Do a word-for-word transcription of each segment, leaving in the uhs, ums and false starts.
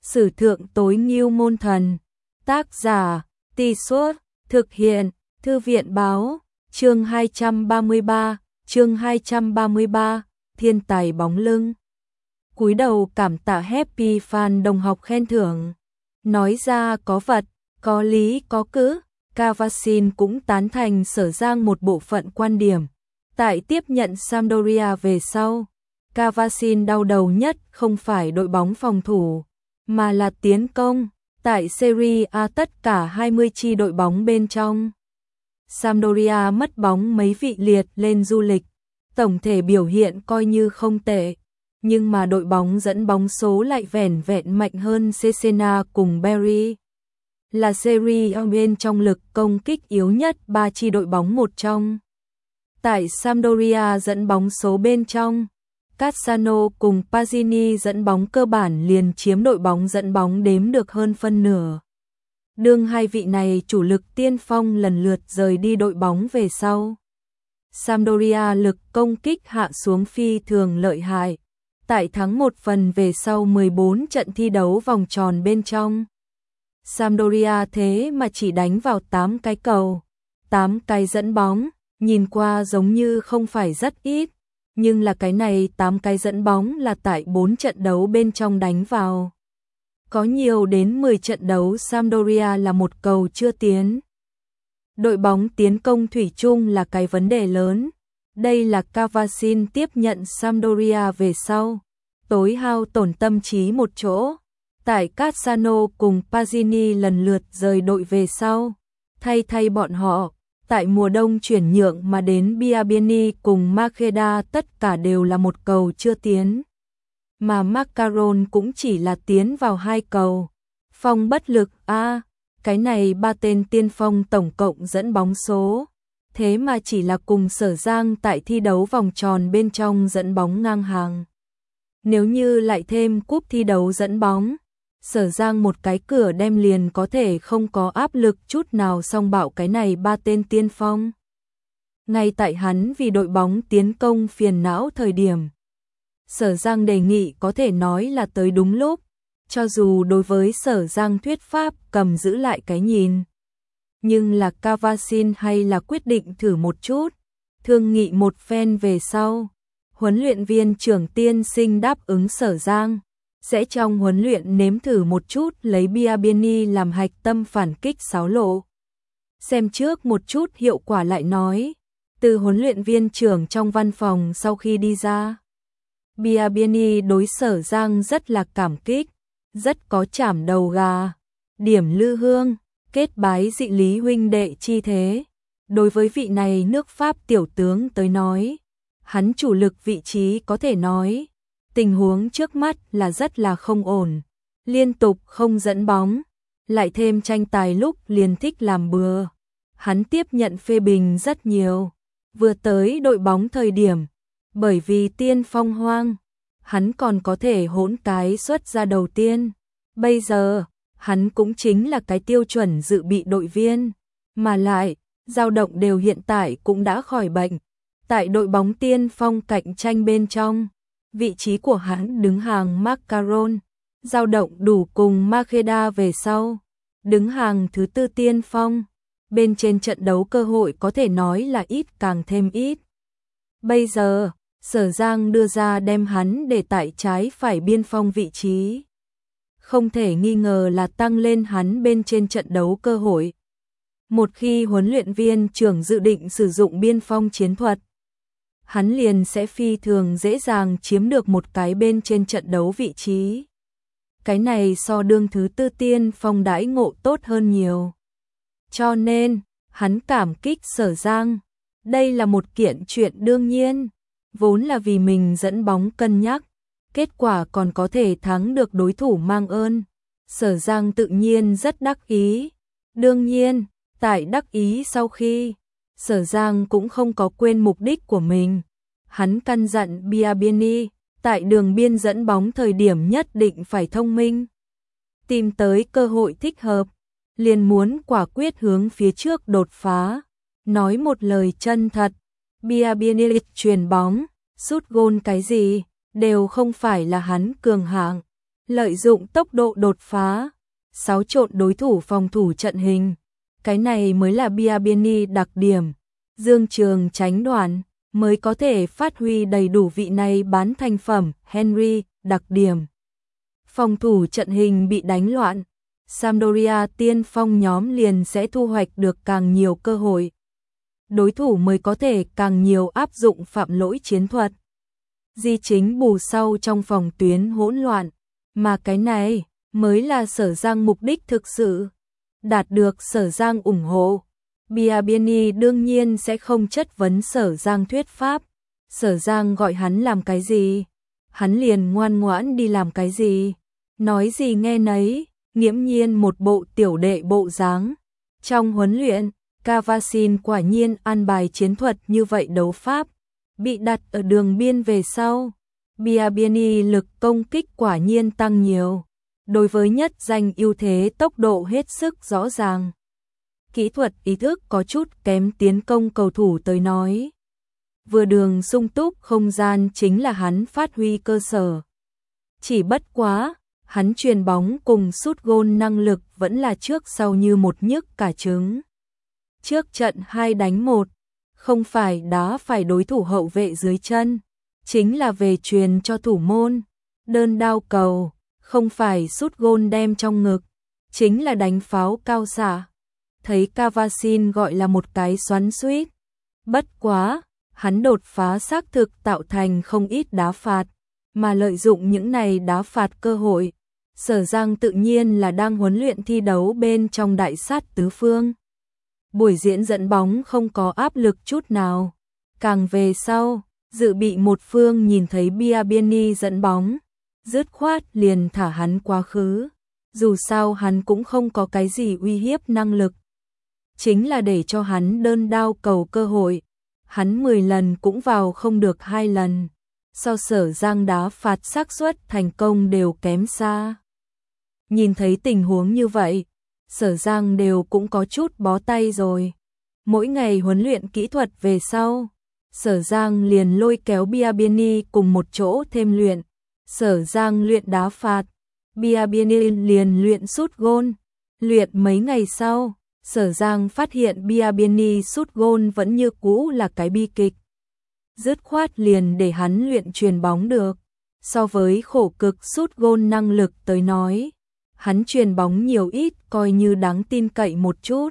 Sử thượng tối ngưu môn thần. Tác giả, Tì Suốt, thực hiện, Thư viện báo, chương hai trăm ba mươi ba, chương hai trăm ba mươi ba, thiên tài bóng lưng. Cúi đầu cảm tạ Happy Fan đồng học khen thưởng. Nói ra có vật, có lý có cữ, Cavasin cũng tán thành Sở Giang một bộ phận quan điểm. Tại tiếp nhận Sampdoria về sau, Cavasin đau đầu nhất không phải đội bóng phòng thủ, mà là tiến công. Tại Serie A tất cả hai mươi chi đội bóng bên trong, Sampdoria mất bóng mấy vị liệt lên du lịch, tổng thể biểu hiện coi như không tệ, nhưng mà đội bóng dẫn bóng số lại vẻn vẹn mạnh hơn Cesena cùng Bari. Là Serie A bên trong lực công kích yếu nhất ba chi đội bóng một trong. Tại Sampdoria dẫn bóng số bên trong, Cassano cùng Pazzini dẫn bóng cơ bản liền chiếm đội bóng dẫn bóng đếm được hơn phân nửa. Đương hai vị này chủ lực tiên phong lần lượt rời đi đội bóng về sau, Sampdoria lực công kích hạ xuống phi thường lợi hại. Tại thắng một phần về sau mười bốn trận thi đấu vòng tròn bên trong, Sampdoria thế mà chỉ đánh vào tám cái cầu, tám cái dẫn bóng, nhìn qua giống như không phải rất ít, nhưng là cái này tám cái dẫn bóng là tại bốn trận đấu bên trong đánh vào. Có nhiều đến mười trận đấu Sampdoria là một cầu chưa tiến. Đội bóng tiến công thủy chung là cái vấn đề lớn. Đây là Cavasin tiếp nhận Sampdoria về sau, tối hao tổn tâm trí một chỗ. Tại Cassano cùng Pazzini lần lượt rời đội về sau, thay thay bọn họ, tại mùa đông chuyển nhượng mà đến Biabiany cùng Makeda tất cả đều là một cầu chưa tiến. Mà Macaron cũng chỉ là tiến vào hai cầu. Phong bất lực a à, cái này ba tên tiên phong tổng cộng dẫn bóng số. Thế mà chỉ là cùng Sở Giang tại thi đấu vòng tròn bên trong dẫn bóng ngang hàng. Nếu như lại thêm cúp thi đấu dẫn bóng, Sở Giang một cái cửa đem liền có thể không có áp lực chút nào song bạo cái này ba tên tiên phong. Ngay tại hắn vì đội bóng tiến công phiền não thời điểm, Sở Giang đề nghị có thể nói là tới đúng lúc, cho dù đối với Sở Giang thuyết pháp cầm giữ lại cái nhìn. Nhưng là Cavasin hay là quyết định thử một chút, thương nghị một phen về sau. Huấn luyện viên trưởng tiên sinh đáp ứng Sở Giang, sẽ trong huấn luyện nếm thử một chút lấy Biabiany làm hạch tâm phản kích xáo lộ. Xem trước một chút hiệu quả lại nói, từ huấn luyện viên trưởng trong văn phòng sau khi đi ra. Biabiany đối Sở Giang rất là cảm kích, rất có chảm đầu gà, điểm lư hương, kết bái dị lý huynh đệ chi thế. Đối với vị này nước Pháp tiểu tướng tới nói, hắn chủ lực vị trí có thể nói, tình huống trước mắt là rất là không ổn, liên tục không dẫn bóng, lại thêm tranh tài lúc liền thích làm bừa. Hắn tiếp nhận phê bình rất nhiều, vừa tới đội bóng thời điểm, bởi vì tiên phong hoang, hắn còn có thể hỗn cái xuất ra đầu tiên. Bây giờ, hắn cũng chính là cái tiêu chuẩn dự bị đội viên, mà lại, dao động đều hiện tại cũng đã khỏi bệnh. Tại đội bóng tiên phong cạnh tranh bên trong, vị trí của hắn đứng hàng Macaron, dao động đủ cùng Makeda về sau, đứng hàng thứ tư tiên phong. Bên trên trận đấu cơ hội có thể nói là ít càng thêm ít. Bây giờ, Sở Giang đưa ra đem hắn để tại trái phải biên phong vị trí, không thể nghi ngờ là tăng lên hắn bên trên trận đấu cơ hội. Một khi huấn luyện viên trưởng dự định sử dụng biên phong chiến thuật, hắn liền sẽ phi thường dễ dàng chiếm được một cái bên trên trận đấu vị trí. Cái này so đương thứ tư tiên phong đãi ngộ tốt hơn nhiều. Cho nên, hắn cảm kích Sở Giang. Đây là một kiện chuyện đương nhiên, vốn là vì mình dẫn bóng cân nhắc, kết quả còn có thể thắng được đối thủ mang ơn. Sở Giang tự nhiên rất đắc ý. Đương nhiên, tại đắc ý sau khi, Sở Giang cũng không có quên mục đích của mình. Hắn căn dặn Biabiany, tại đường biên dẫn bóng thời điểm nhất định phải thông minh, tìm tới cơ hội thích hợp, liền muốn quả quyết hướng phía trước đột phá. Nói một lời chân thật, Biabiany chuyền bóng, sút gôn cái gì, đều không phải là hắn cường hạng. lợi dụng tốc độ đột phá, xáo trộn đối thủ phòng thủ trận hình. Cái này mới là Biabiany đặc điểm. Dương Trường tránh đoạn mới có thể phát huy đầy đủ vị này bán thành phẩm Henry đặc điểm. Phòng thủ trận hình bị đánh loạn, Sampdoria tiên phong nhóm liền sẽ thu hoạch được càng nhiều cơ hội. Đối thủ mới có thể càng nhiều áp dụng phạm lỗi chiến thuật. Di chính bù sau trong phòng tuyến hỗn loạn, mà cái này mới là Sở Giang mục đích thực sự. Đạt được Sở Giang ủng hộ, Biabiany đương nhiên sẽ không chất vấn Sở Giang thuyết pháp. Sở Giang gọi hắn làm cái gì, hắn liền ngoan ngoãn đi làm cái gì. Nói gì nghe nấy, nghiễm nhiên một bộ tiểu đệ bộ dáng. Trong huấn luyện, Cavasin quả nhiên an bài chiến thuật như vậy đấu pháp, bị đặt ở đường biên về sau. Biabiany lực công kích quả nhiên tăng nhiều. Đối với nhất danh ưu thế tốc độ hết sức rõ ràng. Kỹ thuật ý thức có chút kém tiến công cầu thủ tới nói. Vừa đường sung túc không gian chính là hắn phát huy cơ sở. Chỉ bất quá, hắn truyền bóng cùng sút gôn năng lực vẫn là trước sau như một nhức cả trứng. Trước trận hai đánh một, không phải đá phải đối thủ hậu vệ dưới chân, chính là về truyền cho thủ môn. Đơn đao cầu, không phải sút gôn đem trong ngực, chính là đánh pháo cao xạ. Thấy Cavasin gọi là một cái xoắn xuýt. Bất quá, hắn đột phá xác thực tạo thành không ít đá phạt, mà lợi dụng những này đá phạt cơ hội. Sở Giang tự nhiên là đang huấn luyện thi đấu bên trong đại sát tứ phương. Buổi diễn dẫn bóng không có áp lực chút nào. Càng về sau, dự bị một phương nhìn thấy Biabiany dẫn bóng, dứt khoát liền thả hắn quá khứ. Dù sao hắn cũng không có cái gì uy hiếp năng lực. Chính là để cho hắn đơn đao cầu cơ hội. Hắn mười lần cũng vào không được hai lần. So Sở Giang đá phạt xác suất thành công đều kém xa. Nhìn thấy tình huống như vậy, Sở Giang đều cũng có chút bó tay rồi. Mỗi ngày huấn luyện kỹ thuật về sau, Sở Giang liền lôi kéo Biabiany cùng một chỗ thêm luyện. Sở Giang luyện đá phạt, Biabiany liền luyện sút gôn. Luyện mấy ngày sau, Sở Giang phát hiện Biabiany sút gôn vẫn như cũ là cái bi kịch. Dứt khoát liền để hắn luyện truyền bóng được. So với khổ cực sút gôn năng lực tới nói, hắn truyền bóng nhiều ít coi như đáng tin cậy một chút.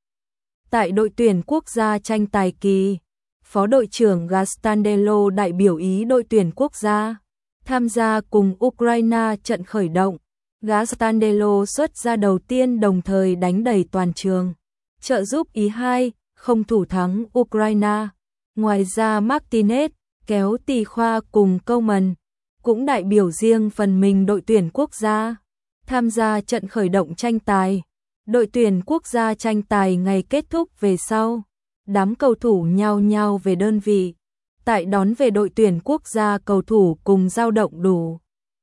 Tại đội tuyển quốc gia tranh tài kỳ, Phó đội trưởng Gastandello đại biểu ý đội tuyển quốc gia tham gia cùng Ukraine trận khởi động. Gastandello xuất ra đầu tiên đồng thời đánh đầy toàn trường, trợ giúp ý hai không thủ thắng Ukraine. Ngoài ra Martinez, kéo Tì Khoa cùng Coman cũng đại biểu riêng phần mình đội tuyển quốc gia tham gia trận khởi động tranh tài. Đội tuyển quốc gia tranh tài ngày kết thúc về sau, đám cầu thủ nhao nhao về đơn vị. Tại đón về đội tuyển quốc gia cầu thủ cùng dao động đủ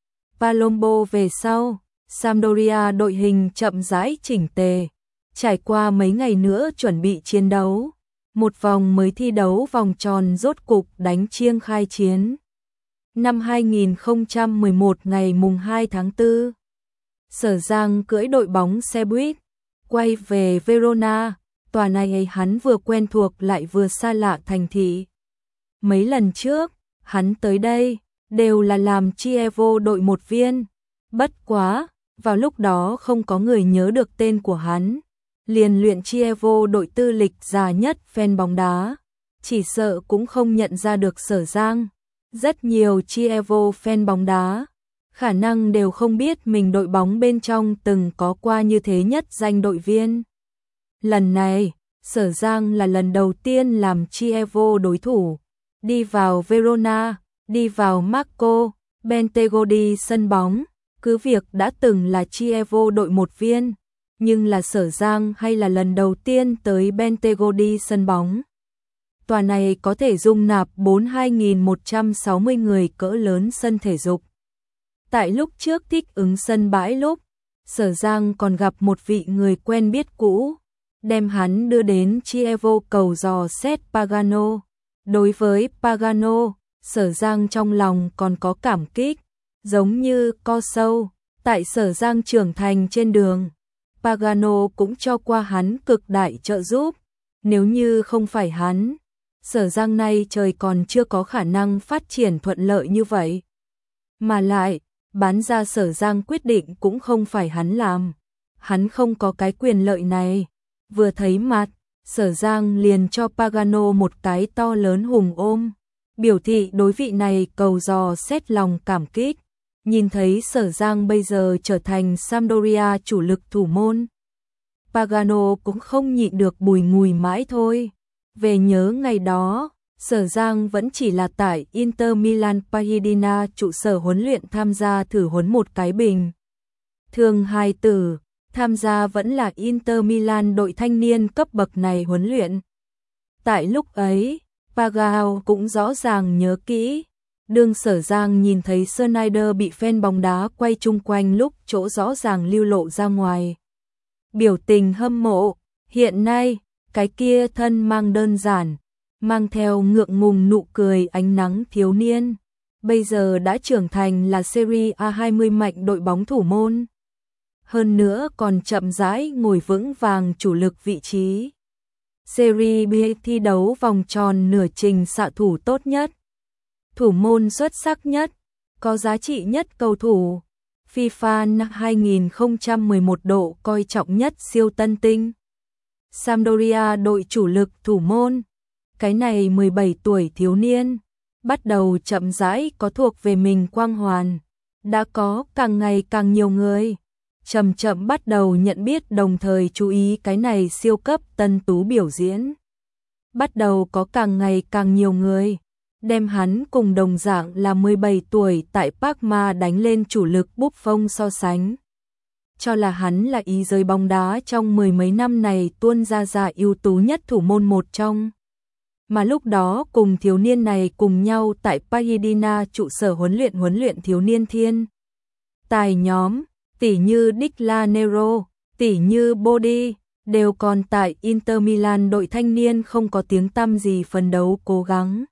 Palombo về sau, Sampdoria đội hình chậm rãi chỉnh tề, trải qua mấy ngày nữa chuẩn bị chiến đấu. Một vòng mới thi đấu vòng tròn rốt cục đánh chiêng khai chiến. Năm hai nghìn không trăm mười một ngày mùng hai tháng tư, Sở Giang cưỡi đội bóng xe buýt, quay về Verona, tòa này hắn vừa quen thuộc lại vừa xa lạ thành thị. Mấy lần trước, hắn tới đây, đều là làm Chievo đội một viên. Bất quá, vào lúc đó không có người nhớ được tên của hắn. Liền luyện Chievo đội tư lịch già nhất fan bóng đá, chỉ sợ cũng không nhận ra được Sở Giang. Rất nhiều Chievo fan bóng đá, khả năng đều không biết mình đội bóng bên trong từng có qua như thế nhất danh đội viên. Lần này, Sở Giang là lần đầu tiên làm Chievo đối thủ, đi vào Verona, đi vào Marco Bentegodi sân bóng, cứ việc đã từng là Chievo đội một viên. Nhưng là Sở Giang hay là lần đầu tiên tới Bentegodi sân bóng. Tòa này có thể dung nạp bốn mươi hai nghìn một trăm sáu mươi người cỡ lớn sân thể dục. Tại lúc trước thích ứng sân bãi lúc, Sở Giang còn gặp một vị người quen biết cũ, đem hắn đưa đến Chievo cầu dò xét Pagano. Đối với Pagano, Sở Giang trong lòng còn có cảm kích, giống như Co Sâu, Tại Sở Giang trưởng thành trên đường, Pagano cũng cho qua hắn cực đại trợ giúp. Nếu như không phải hắn, Sở Giang này trời còn chưa có khả năng phát triển thuận lợi như vậy. Mà lại, bán ra Sở Giang quyết định cũng không phải hắn làm. Hắn không có cái quyền lợi này. Vừa thấy mặt, Sở Giang liền cho Pagano một cái to lớn hùng ôm, biểu thị đối vị này cầu dò xét lòng cảm kích. Nhìn thấy Sở Giang bây giờ trở thành Sampdoria chủ lực thủ môn, Pagano cũng không nhịn được bùi ngùi mãi thôi. Về nhớ ngày đó, Sở Giang vẫn chỉ là tại Inter Milan Pasadena trụ sở huấn luyện tham gia thử huấn một cái bình thường hài tử, tham gia vẫn là Inter Milan đội thanh niên cấp bậc này huấn luyện. Tại lúc ấy, Pagano cũng rõ ràng nhớ kỹ, đương Sở Giang nhìn thấy Sneijder bị fan bóng đá quay chung quanh lúc chỗ rõ ràng lưu lộ ra ngoài. Biểu tình hâm mộ, hiện nay, cái kia thân mang đơn giản, mang theo ngượng ngùng nụ cười ánh nắng thiếu niên, bây giờ đã trưởng thành là Serie A hai mươi mạnh đội bóng thủ môn. Hơn nữa còn chậm rãi ngồi vững vàng chủ lực vị trí. Serie B thi đấu vòng tròn nửa trình xạ thủ tốt nhất, thủ môn xuất sắc nhất, có giá trị nhất cầu thủ. FIFA năm hai không một một độ coi trọng nhất siêu tân tinh. Sampdoria đội chủ lực thủ môn. Cái này mười bảy tuổi thiếu niên, bắt đầu chậm rãi có thuộc về mình quang hoàn. Đã có càng ngày càng nhiều người chậm chậm bắt đầu nhận biết đồng thời chú ý cái này siêu cấp tân tú biểu diễn. Bắt đầu có càng ngày càng nhiều người đem hắn cùng đồng dạng là mười bảy tuổi tại Parma đánh lên chủ lực Buffon so sánh. Cho là hắn là ý giới bóng đá trong mười mấy năm này tuôn ra ra ưu tú nhất thủ môn một trong. Mà lúc đó cùng thiếu niên này cùng nhau tại Pasadena trụ sở huấn luyện huấn luyện thiếu niên thiên tài nhóm, tỉ như Declan Nero, tỉ như Bodi, đều còn tại Inter Milan đội thanh niên không có tiếng tăm gì phấn đấu cố gắng.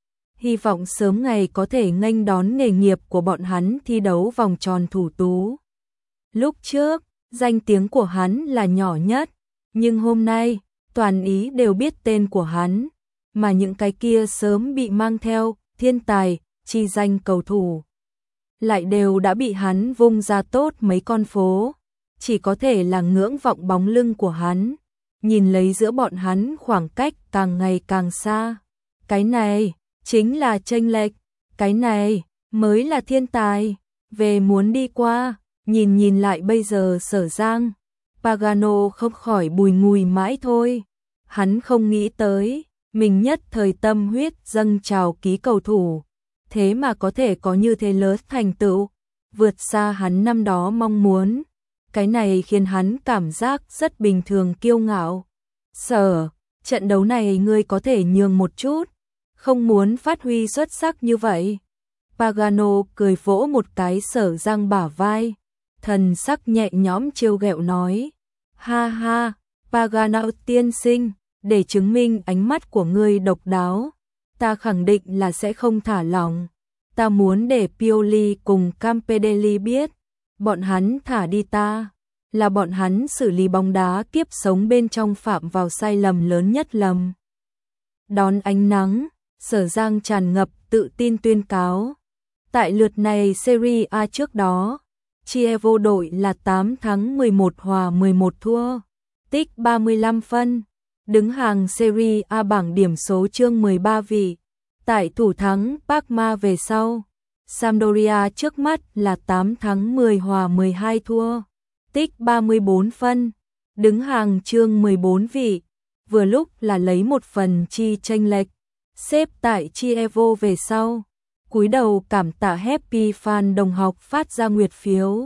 Hy vọng sớm ngày có thể nghênh đón nghề nghiệp của bọn hắn thi đấu vòng tròn thủ tú. Lúc trước, danh tiếng của hắn là nhỏ nhất, nhưng hôm nay, toàn Ý đều biết tên của hắn, mà những cái kia sớm bị mang theo thiên tài, chi danh cầu thủ, lại đều đã bị hắn vung ra tốt mấy con phố, chỉ có thể là ngưỡng vọng bóng lưng của hắn, nhìn lấy giữa bọn hắn khoảng cách càng ngày càng xa. Cái này chính là chênh lệch, cái này mới là thiên tài, về muốn đi qua, nhìn nhìn lại bây giờ Sở Giang, Pagano không khỏi bùi ngùi mãi thôi. Hắn không nghĩ tới, mình nhất thời tâm huyết dâng trào ký cầu thủ, thế mà có thể có như thế lớn thành tựu, vượt xa hắn năm đó mong muốn. Cái này khiến hắn cảm giác rất bình thường kiêu ngạo. Sở, trận đấu này ngươi có thể nhường một chút, không muốn phát huy xuất sắc như vậy. Pagano cười vỗ một cái Sở Giang bả vai, thần sắc nhẹ nhõm trêu ghẹo nói, ha ha, Pagano tiên sinh, để chứng minh ánh mắt của ngươi độc đáo, ta khẳng định là sẽ không thả lỏng. Ta muốn để Pioli cùng Campedelli biết, bọn hắn thả đi ta, là bọn hắn xử lý bóng đá kiếp sống bên trong phạm vào sai lầm lớn nhất lầm. Đón ánh nắng, Sở Giang tràn ngập tự tin tuyên cáo. Tại lượt này Serie A trước đó, Chievo đội là tám thắng mười một hòa mười một thua, tích ba mươi lăm phân, đứng hàng Serie A bảng điểm số chương mười ba vị. Tại thủ thắng Parma về sau, Sampdoria trước mắt là tám thắng mười hòa mười hai thua, tích ba mươi bốn phân, đứng hàng chương mười bốn vị, vừa lúc là lấy một phần chi chênh lệch, xếp tại Chievo về sau. Cúi đầu cảm tạ Happy Fan đồng học phát ra nguyệt phiếu.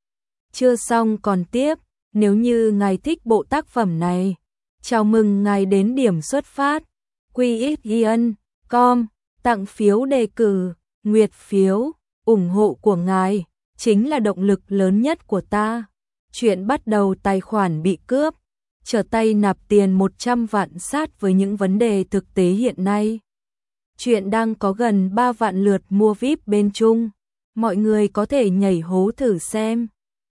Chưa xong còn tiếp, nếu như ngài thích bộ tác phẩm này, chào mừng ngài đến điểm xuất phát quy x ion chấm com, tặng phiếu đề cử, nguyệt phiếu, ủng hộ của ngài chính là động lực lớn nhất của ta. Chuyện bắt đầu tài khoản bị cướp, trở tay nạp tiền một trăm vạn sát với những vấn đề thực tế hiện nay. Chuyện đang có gần ba vạn lượt mua víp bên Trung. Mọi người có thể nhảy hố thử xem.